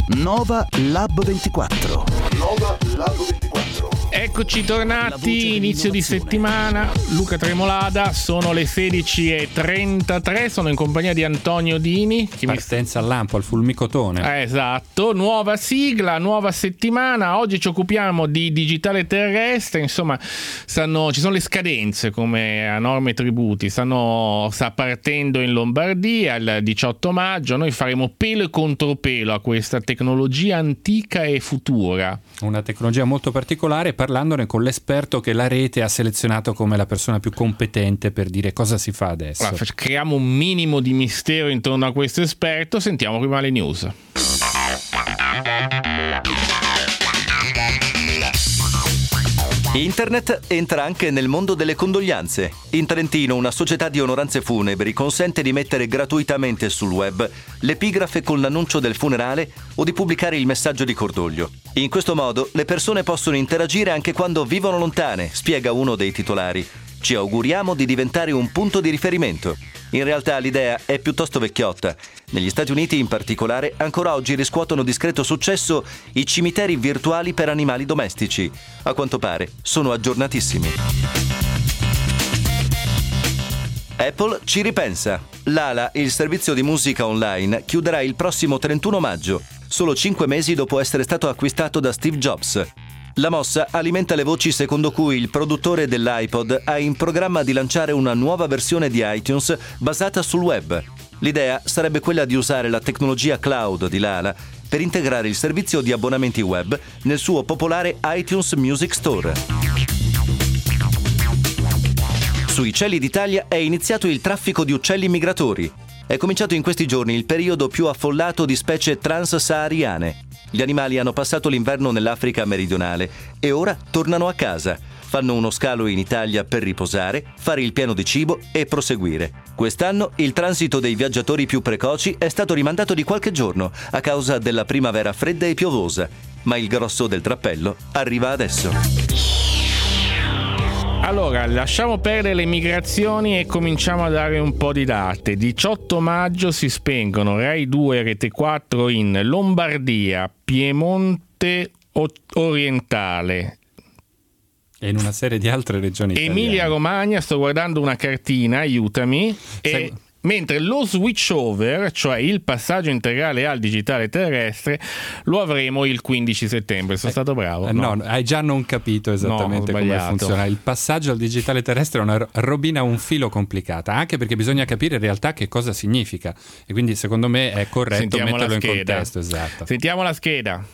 Nova Lab 24. Nova Lab 24. Eccoci tornati, inizio di settimana, Luca Tremolada, sono le 16:33, sono in compagnia di Antonio Dini. Partenza al lampo, al fulmicotone. Esatto, nuova sigla, nuova settimana, oggi ci occupiamo di digitale terrestre, insomma ci sono le scadenze come a norme tributi, sta partendo in Lombardia il 18 maggio, noi faremo pelo e contropelo a questa tecnologia antica e futura. Una tecnologia molto particolare, parlandone con l'esperto che la rete ha selezionato come la persona più competente per dire cosa si fa adesso. Allora, creiamo un minimo di mistero intorno a questo esperto, sentiamo prima le news. Internet entra anche nel mondo delle condoglianze. In Trentino una società di onoranze funebri consente di mettere gratuitamente sul web l'epigrafe con l'annuncio del funerale o di pubblicare il messaggio di cordoglio. In questo modo le persone possono interagire anche quando vivono lontane, spiega uno dei titolari. Ci auguriamo di diventare un punto di riferimento. In realtà l'idea è piuttosto vecchiotta. Negli Stati Uniti in particolare ancora oggi riscuotono discreto successo i cimiteri virtuali per animali domestici. A quanto pare sono aggiornatissimi. Apple ci ripensa. L'Ala, il servizio di musica online, chiuderà il prossimo 31 maggio, solo 5 mesi dopo essere stato acquistato da Steve Jobs. La mossa alimenta le voci secondo cui il produttore dell'iPod ha in programma di lanciare una nuova versione di iTunes basata sul web. L'idea sarebbe quella di usare la tecnologia cloud di Lala per integrare il servizio di abbonamenti web nel suo popolare iTunes Music Store. Sui cieli d'Italia è iniziato il traffico di uccelli migratori. È cominciato in questi giorni il periodo più affollato di specie trans-sahariane. Gli animali hanno passato l'inverno nell'Africa meridionale e ora tornano a casa. Fanno uno scalo in Italia per riposare, fare il pieno di cibo e proseguire. Quest'anno il transito dei viaggiatori più precoci è stato rimandato di qualche giorno a causa della primavera fredda e piovosa, ma il grosso del trappello arriva adesso. Allora, lasciamo perdere le migrazioni e cominciamo a dare un po' di date. 18 maggio si spengono Rai 2 e Rete 4 in Lombardia, Piemonte orientale e in una serie di altre regioni italiane. Emilia Romagna, sto guardando una cartina, aiutami. Mentre lo switch over, cioè il passaggio integrale al digitale terrestre, lo avremo il 15 settembre. Sono stato bravo? No, hai già non capito esattamente come funziona. Il passaggio al digitale terrestre è una robina a un filo complicata, anche perché bisogna capire in realtà che cosa significa. E quindi secondo me è corretto metterlo in contesto. Esatto. Sentiamo la scheda.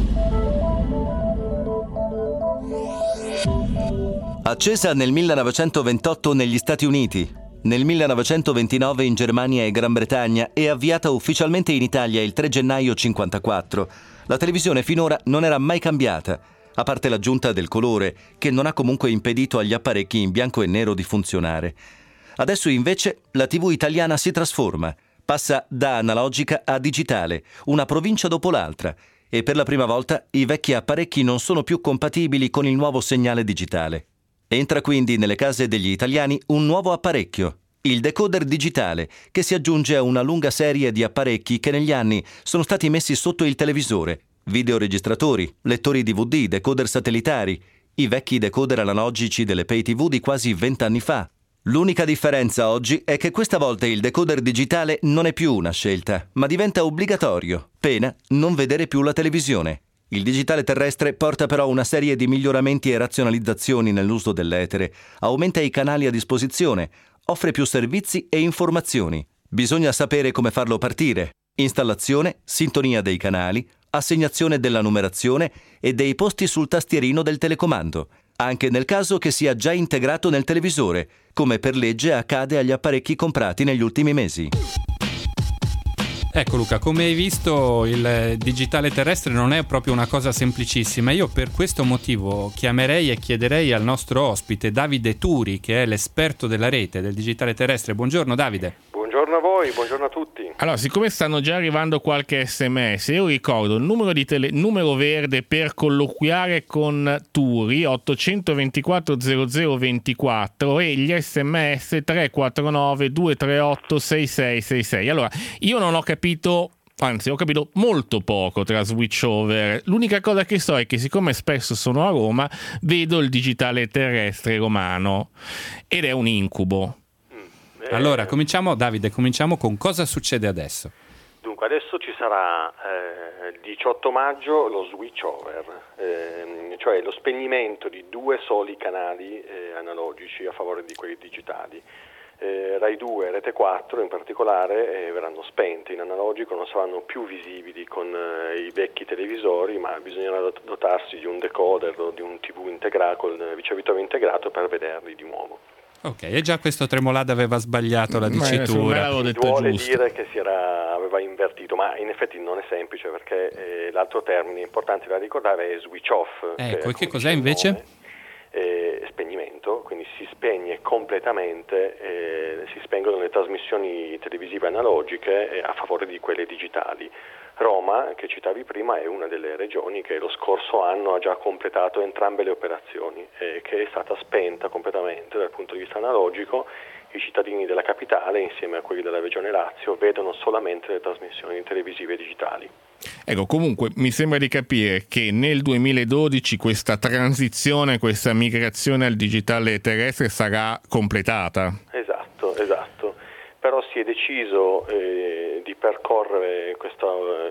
Accesa nel 1928 negli Stati Uniti, nel 1929 in Germania e Gran Bretagna e avviata ufficialmente in Italia il 3 gennaio 1954, la televisione finora non era mai cambiata, a parte l'aggiunta del colore, che non ha comunque impedito agli apparecchi in bianco e nero di funzionare. Adesso invece la TV italiana si trasforma, passa da analogica a digitale, una provincia dopo l'altra, e per la prima volta i vecchi apparecchi non sono più compatibili con il nuovo segnale digitale. Entra quindi nelle case degli italiani un nuovo apparecchio, il decoder digitale, che si aggiunge a una lunga serie di apparecchi che negli anni sono stati messi sotto il televisore, videoregistratori, lettori DVD, decoder satellitari, i vecchi decoder analogici delle pay TV di quasi 20 anni fa. L'unica differenza oggi è che questa volta il decoder digitale non è più una scelta, ma diventa obbligatorio, pena non vedere più la televisione. Il digitale terrestre porta però una serie di miglioramenti e razionalizzazioni nell'uso dell'etere, aumenta i canali a disposizione, offre più servizi e informazioni. Bisogna sapere come farlo partire. Installazione, sintonia dei canali, assegnazione della numerazione e dei posti sul tastierino del telecomando, anche nel caso che sia già integrato nel televisore, come per legge accade agli apparecchi comprati negli ultimi mesi. Ecco Luca, come hai visto il digitale terrestre non è proprio una cosa semplicissima. Io per questo motivo chiamerei e chiederei al nostro ospite Davide Turi, che è l'esperto della rete del digitale terrestre. Buongiorno Davide. Buongiorno a voi, buongiorno a tutti. Allora, siccome stanno già arrivando qualche sms, io ricordo il numero di numero verde per colloquiare con Turi 824 0024 e gli sms 349 238 6666. Allora, io non ho capito anzi ho capito molto poco tra switch over. L'unica cosa che so è che siccome spesso sono a Roma vedo il digitale terrestre romano ed è un incubo. Allora Davide, cominciamo con cosa succede adesso. Dunque adesso ci sarà il 18 maggio lo switch over, cioè lo spegnimento di 2 soli canali analogici a favore di quelli digitali. Rai 2 e Rete 4 in particolare verranno spente in analogico, non saranno più visibili con i vecchi televisori, ma bisognerà dotarsi di un decoder o di un TV integrato con il ricevitore integrato per vederli di nuovo. Ok, e già questo Tremolada aveva sbagliato la dicitura. Vuole dire che aveva invertito, ma in effetti non è semplice perché l'altro termine importante da ricordare è switch off. Ecco, e che cos'è invece? Spegnimento, quindi si spegne completamente, si spengono le trasmissioni televisive analogiche a favore di quelle digitali. Roma, che citavi prima, è una delle regioni che lo scorso anno ha già completato entrambe le operazioni e che è stata spenta completamente dal punto di vista analogico. I cittadini della capitale, insieme a quelli della regione Lazio, vedono solamente le trasmissioni televisive digitali. Ecco, comunque mi sembra di capire che nel 2012 questa transizione, questa migrazione al digitale terrestre sarà completata. Esatto. Però si è deciso di percorrere questo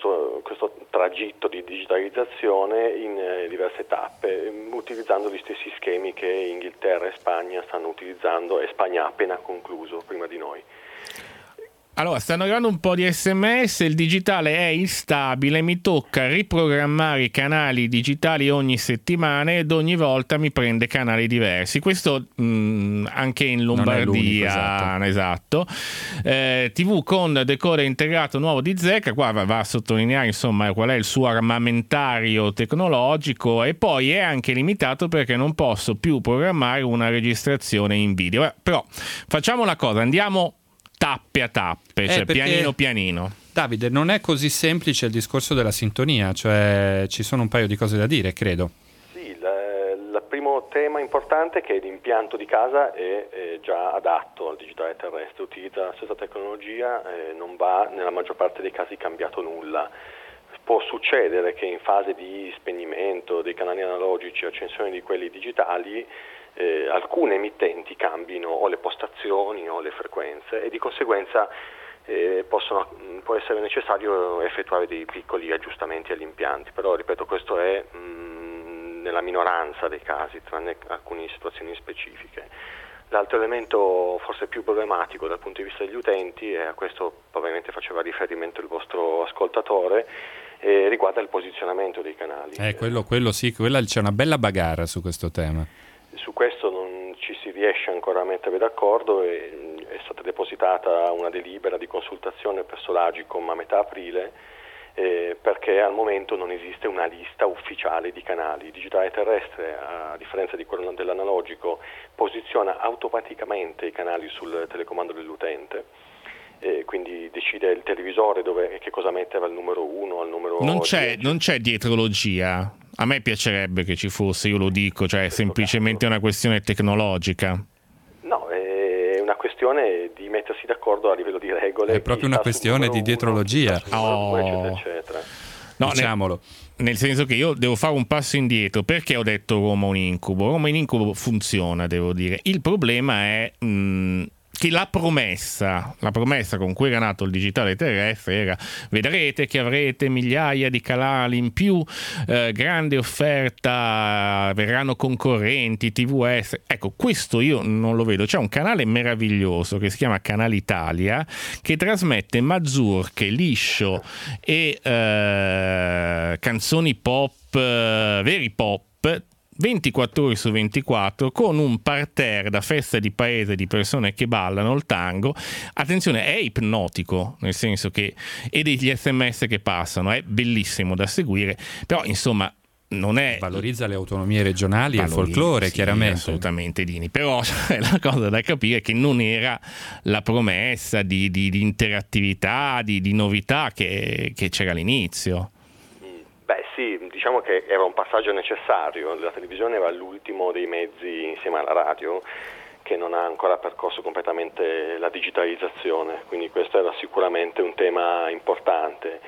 tragitto di digitalizzazione in diverse tappe, utilizzando gli stessi schemi che Inghilterra e Spagna stanno utilizzando, e Spagna ha appena concluso prima di noi. Allora, stanno arrivando un po' di SMS, il digitale è instabile, mi tocca riprogrammare i canali digitali ogni settimana ed ogni volta mi prende canali diversi. Questo anche in Lombardia, esatto. TV con decoder integrato nuovo di Zecca, qua va a sottolineare insomma qual è il suo armamentario tecnologico, e poi è anche limitato perché non posso più programmare una registrazione in video. Però facciamo una cosa, andiamo tappe a tappe, cioè pianino. Davide, non è così semplice il discorso della sintonia, cioè ci sono un paio di cose da dire, credo. Sì, il primo tema importante è che l'impianto di casa è già adatto al digitale terrestre, utilizza la stessa tecnologia, non va nella maggior parte dei casi cambiato nulla. Può succedere che in fase di spegnimento dei canali analogici e accensione di quelli digitali alcune emittenti cambino o le postazioni o le frequenze, e di conseguenza può essere necessario effettuare dei piccoli aggiustamenti agli impianti, però ripeto, questo è nella minoranza dei casi, tranne alcune situazioni specifiche. L'altro elemento forse più problematico dal punto di vista degli utenti, e a questo probabilmente faceva riferimento il vostro ascoltatore, riguarda il posizionamento dei canali. Quello sì, c'è una bella bagarre su questo tema. Su questo non ci si riesce ancora a mettere d'accordo, e è stata depositata una delibera di consultazione presso l'Agicom a metà aprile, perché al momento non esiste una lista ufficiale di canali. Il digitale terrestre, a differenza di quello dell'analogico, posiziona automaticamente i canali sul telecomando dell'utente. Quindi decide il televisore che cosa mettere al numero 1, al numero 10. Non c'è dietrologia. A me piacerebbe che ci fosse, io lo dico, cioè è semplicemente una questione tecnologica. No, è una questione di mettersi d'accordo a livello di regole. È proprio una questione di dietrologia. Eccetera. No, diciamolo. Nel senso che io devo fare un passo indietro. Perché ho detto Roma un incubo? Roma un incubo funziona, devo dire. Il problema è che la promessa con cui era nato il digitale terrestre era: vedrete che avrete migliaia di canali in più, grande offerta, verranno concorrenti, TVS. Ecco, questo io non lo vedo. C'è un canale meraviglioso che si chiama Canale Italia, che trasmette mazurche, liscio e canzoni pop, veri pop, 24 ore su 24, con un parterre da festa di paese di persone che ballano il tango. Attenzione, è ipnotico, nel senso che, e degli SMS che passano, è bellissimo da seguire, però insomma non è... Valorizza le autonomie regionali e il folklore, sì, chiaramente. Assolutamente, Dini, però la cosa da capire è che non era la promessa di interattività, di novità che c'era all'inizio. Beh sì, diciamo che era un passaggio necessario. La televisione era l'ultimo dei mezzi, insieme alla radio, che non ha ancora percorso completamente la digitalizzazione, quindi questo era sicuramente un tema importante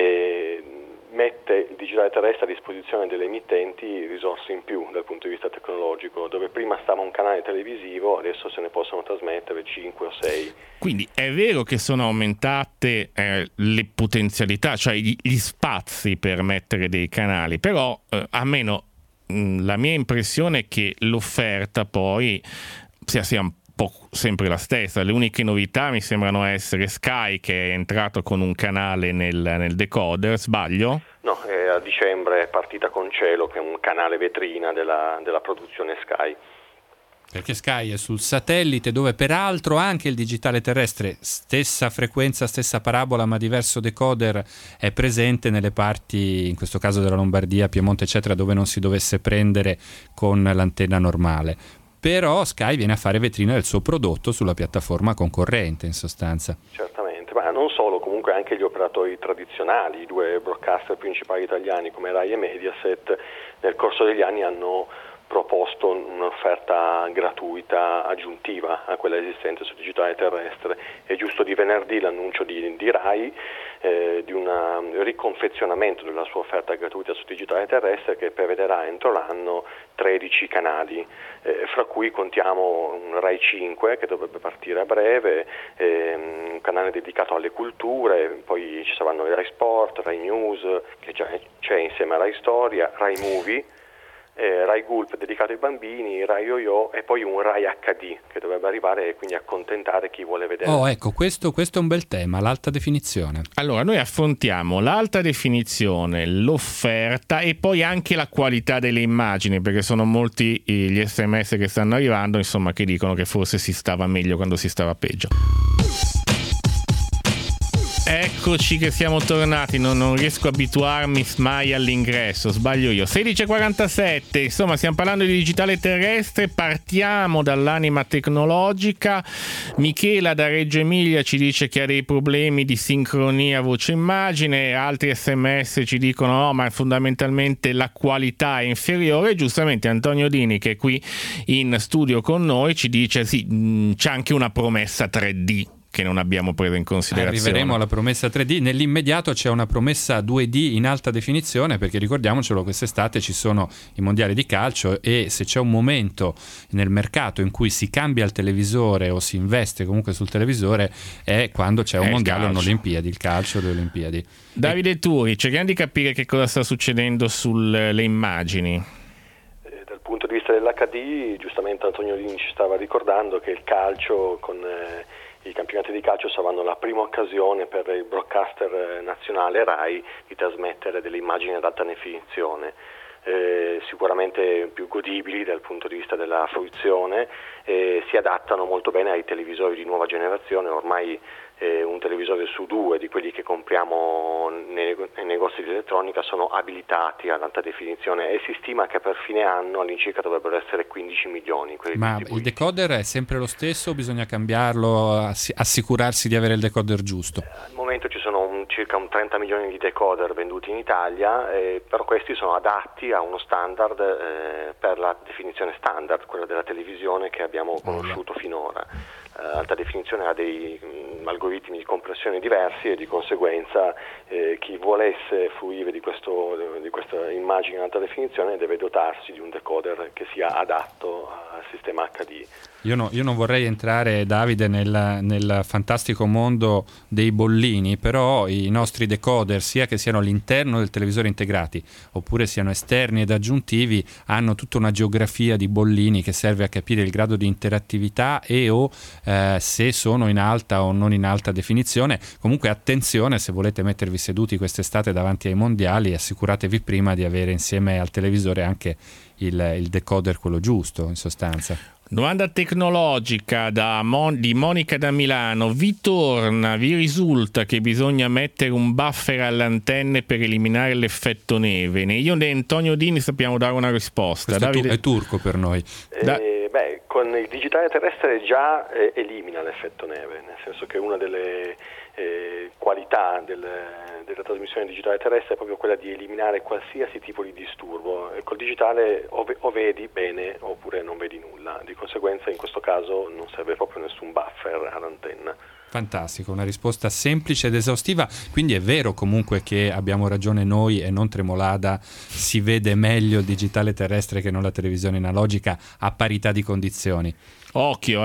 e mette il digitale terrestre a disposizione delle emittenti risorse in più dal punto di vista tecnologico, dove prima stava un canale televisivo, adesso se ne possono trasmettere 5 o 6. Quindi è vero che sono aumentate le potenzialità, cioè gli spazi per mettere dei canali, però almeno la mia impressione è che l'offerta poi sia un po' sempre la stessa. Le uniche novità mi sembrano essere Sky, che è entrato con un canale nel decoder, sbaglio? No, a dicembre è partita con Cielo, che è un canale vetrina della produzione Sky. Perché Sky è sul satellite, dove peraltro anche il digitale terrestre, stessa frequenza, stessa parabola ma diverso decoder, è presente nelle parti, in questo caso della Lombardia, Piemonte eccetera, dove non si dovesse prendere con l'antenna normale. Però Sky viene a fare vetrina del suo prodotto sulla piattaforma concorrente, in sostanza. Certamente, ma non solo, comunque anche gli operatori tradizionali, i due broadcaster principali italiani come Rai e Mediaset, nel corso degli anni hanno proposto un'offerta gratuita aggiuntiva a quella esistente sul digitale terrestre. È giusto di venerdì l'annuncio di Rai di un riconfezionamento della sua offerta gratuita sul digitale terrestre, che prevederà entro l'anno 13 canali, fra cui contiamo un Rai 5 che dovrebbe partire a breve, un canale dedicato alle culture, poi ci saranno i Rai Sport, Rai News, che già c'è insieme a Rai Storia, Rai Movie, Rai Gulp dedicato ai bambini, Rai Yo-Yo e poi un Rai HD che dovrebbe arrivare e quindi accontentare chi vuole vedere. Oh, ecco, questo è un bel tema, l'alta definizione. Allora, noi affrontiamo l'alta definizione, l'offerta e poi anche la qualità delle immagini, perché sono molti gli SMS che stanno arrivando, insomma, che dicono che forse si stava meglio quando si stava peggio. Eccoci che siamo tornati, non riesco a abituarmi mai all'ingresso, sbaglio io. 16:47, insomma stiamo parlando di digitale terrestre, partiamo dall'anima tecnologica. Michela da Reggio Emilia ci dice che ha dei problemi di sincronia voce-immagine, altri SMS ci dicono no, ma fondamentalmente la qualità è inferiore. Giustamente Antonio Dini, che è qui in studio con noi, ci dice sì, c'è anche una promessa 3D che non abbiamo preso in considerazione. Arriveremo alla promessa 3D. Nell'immediato c'è una promessa 2D in alta definizione, perché ricordiamocelo, quest'estate ci sono i mondiali di calcio e se c'è un momento nel mercato in cui si cambia il televisore o si investe comunque sul televisore è quando c'è un mondiale o un'Olimpiadi, il calcio e le Olimpiadi. Davide Turi, cerchiamo di capire che cosa sta succedendo sulle immagini. Dal punto di vista dell'HD, giustamente Antonio Lini ci stava ricordando che il calcio con i campionati di calcio saranno la prima occasione per il broadcaster nazionale Rai di trasmettere delle immagini ad alta definizione, sicuramente più godibili dal punto di vista della fruizione, si adattano molto bene ai televisori di nuova generazione. Ormai un televisore su due di quelli che compriamo nei negozi di elettronica sono abilitati all'alta definizione e si stima che per fine anno all'incirca dovrebbero essere 15 milioni. Ma il decoder è sempre lo stesso o bisogna cambiarlo, assicurarsi di avere il decoder giusto? Al momento ci sono circa 30 milioni di decoder venduti in Italia, però questi sono adatti a uno standard per la definizione standard, quella della televisione che abbiamo conosciuto finora. Alta definizione ha dei algoritmi di compressione diversi e di conseguenza chi volesse fruire di questa immagine in alta definizione deve dotarsi di un decoder che sia adatto al sistema HD. Io non vorrei entrare, Davide, nel fantastico mondo dei bollini, però i nostri decoder, sia che siano all'interno del televisore integrati oppure siano esterni ed aggiuntivi, hanno tutta una geografia di bollini che serve a capire il grado di interattività e o se sono in alta o non in alta definizione. Comunque attenzione, se volete mettervi seduti quest'estate davanti ai mondiali, assicuratevi prima di avere insieme al televisore anche il decoder, quello giusto, in sostanza. Domanda tecnologica di Monica da Milano. Vi risulta che bisogna mettere un buffer alle antenne per eliminare l'effetto neve? Io e Antonio Dini sappiamo dare una risposta. Davide... è turco per noi. Con il digitale terrestre già elimina l'effetto neve, nel senso che una delle qualità della trasmissione digitale terrestre è proprio quella di eliminare qualsiasi tipo di disturbo. Col digitale o vedi bene oppure non vedi nulla, di conseguenza in questo caso non serve proprio nessun buffer all'antenna. Fantastico, una risposta semplice ed esaustiva, quindi è vero comunque che abbiamo ragione noi e non Tremolada, si vede meglio il digitale terrestre che non la televisione analogica a parità di condizioni. Occhio,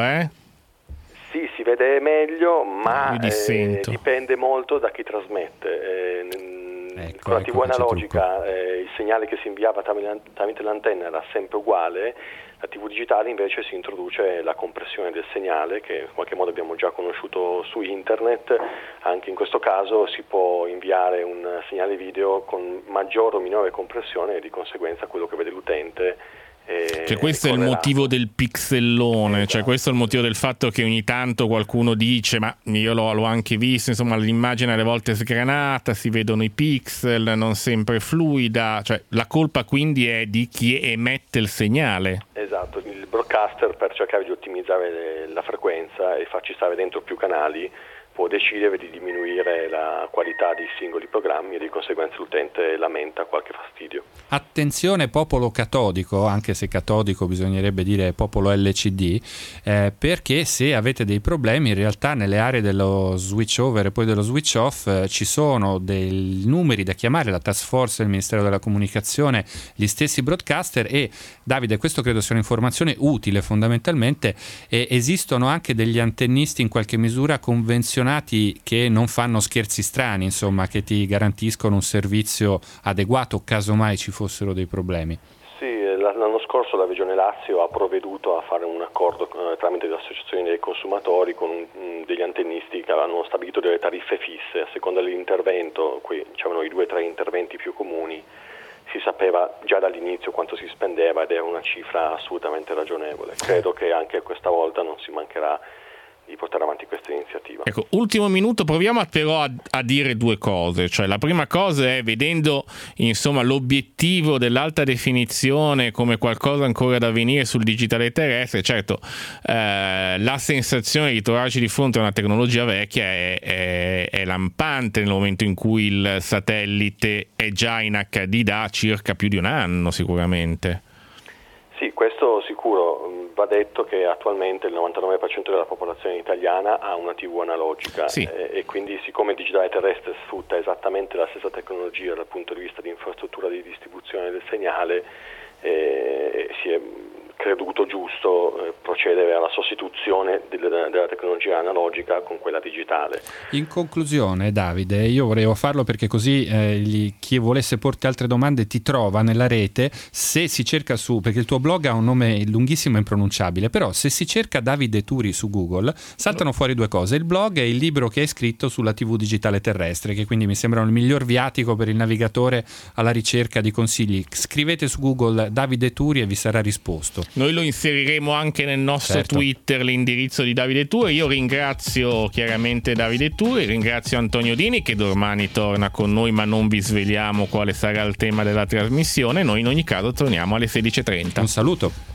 Sì, si vede meglio, ma dipende molto da chi trasmette. Con la TV analogica il segnale che si inviava tramite l'antenna era sempre uguale. La TV digitale invece si introduce la compressione del segnale, che in qualche modo abbiamo già conosciuto su internet. Anche in questo caso si può inviare un segnale video con maggiore o minore compressione e di conseguenza quello che vede l'utente. Cioè questo è il motivo del pixellone, esatto. Cioè questo è il motivo del fatto che ogni tanto qualcuno dice, ma io l'ho anche visto, insomma l'immagine alle volte è sgranata, si vedono i pixel, non sempre fluida, cioè la colpa quindi è di chi emette il segnale. Esatto, il broadcaster, per cercare di ottimizzare la frequenza e farci stare dentro più canali, può decidere di diminuire la qualità dei singoli programmi e di conseguenza l'utente lamenta qualche fastidio. Attenzione popolo catodico, anche se catodico bisognerebbe dire popolo LCD, perché se avete dei problemi in realtà nelle aree dello switch over e poi dello switch off ci sono dei numeri da chiamare, la task force del Ministero della Comunicazione, gli stessi broadcaster e Davide, questo credo sia un'informazione utile fondamentalmente, esistono anche degli antennisti in qualche misura convenzionati che non fanno scherzi strani, insomma, che ti garantiscono un servizio adeguato casomai ci fossero dei problemi. Sì, l'anno scorso la Regione Lazio ha provveduto a fare un accordo tramite le associazioni dei consumatori con degli antennisti che avevano stabilito delle tariffe fisse a seconda dell'intervento. Qui c'erano i 2 o 3 interventi più comuni, si sapeva già dall'inizio quanto si spendeva ed era una cifra assolutamente ragionevole. Credo che anche questa volta non si mancherà di portare avanti questa iniziativa. Ecco, ultimo minuto, proviamo però a dire 2 cose. Cioè, la prima cosa è, vedendo insomma l'obiettivo dell'alta definizione come qualcosa ancora da venire sul digitale terrestre, certo la sensazione di trovarci di fronte a una tecnologia vecchia è lampante nel momento in cui il satellite è già in HD da circa più di un anno sicuramente. Sì, questo sicuro. Va detto che attualmente il 99% della popolazione italiana ha una TV analogica, sì. E quindi siccome il digitale terrestre sfrutta esattamente la stessa tecnologia dal punto di vista di infrastruttura di distribuzione del segnale, si è creduto giusto procedere alla sostituzione della tecnologia analogica con quella digitale. In conclusione, Davide, io volevo farlo perché così chi volesse porti altre domande ti trova nella rete. Se si cerca perché il tuo blog ha un nome lunghissimo e impronunciabile, però se si cerca Davide Turi su Google saltano fuori 2 cose: il blog e il libro che hai scritto sulla TV digitale terrestre, che quindi mi sembrano il miglior viatico per il navigatore alla ricerca di consigli. Scrivete su Google Davide Turi e vi sarà risposto. Noi lo inseriremo anche nel nostro Twitter, l'indirizzo di Davide Turi. Io ringrazio chiaramente Davide Turi, ringrazio Antonio Dini che domani torna con noi, ma non vi sveliamo quale sarà il tema della trasmissione. Noi in ogni caso torniamo alle 16:30. Un saluto.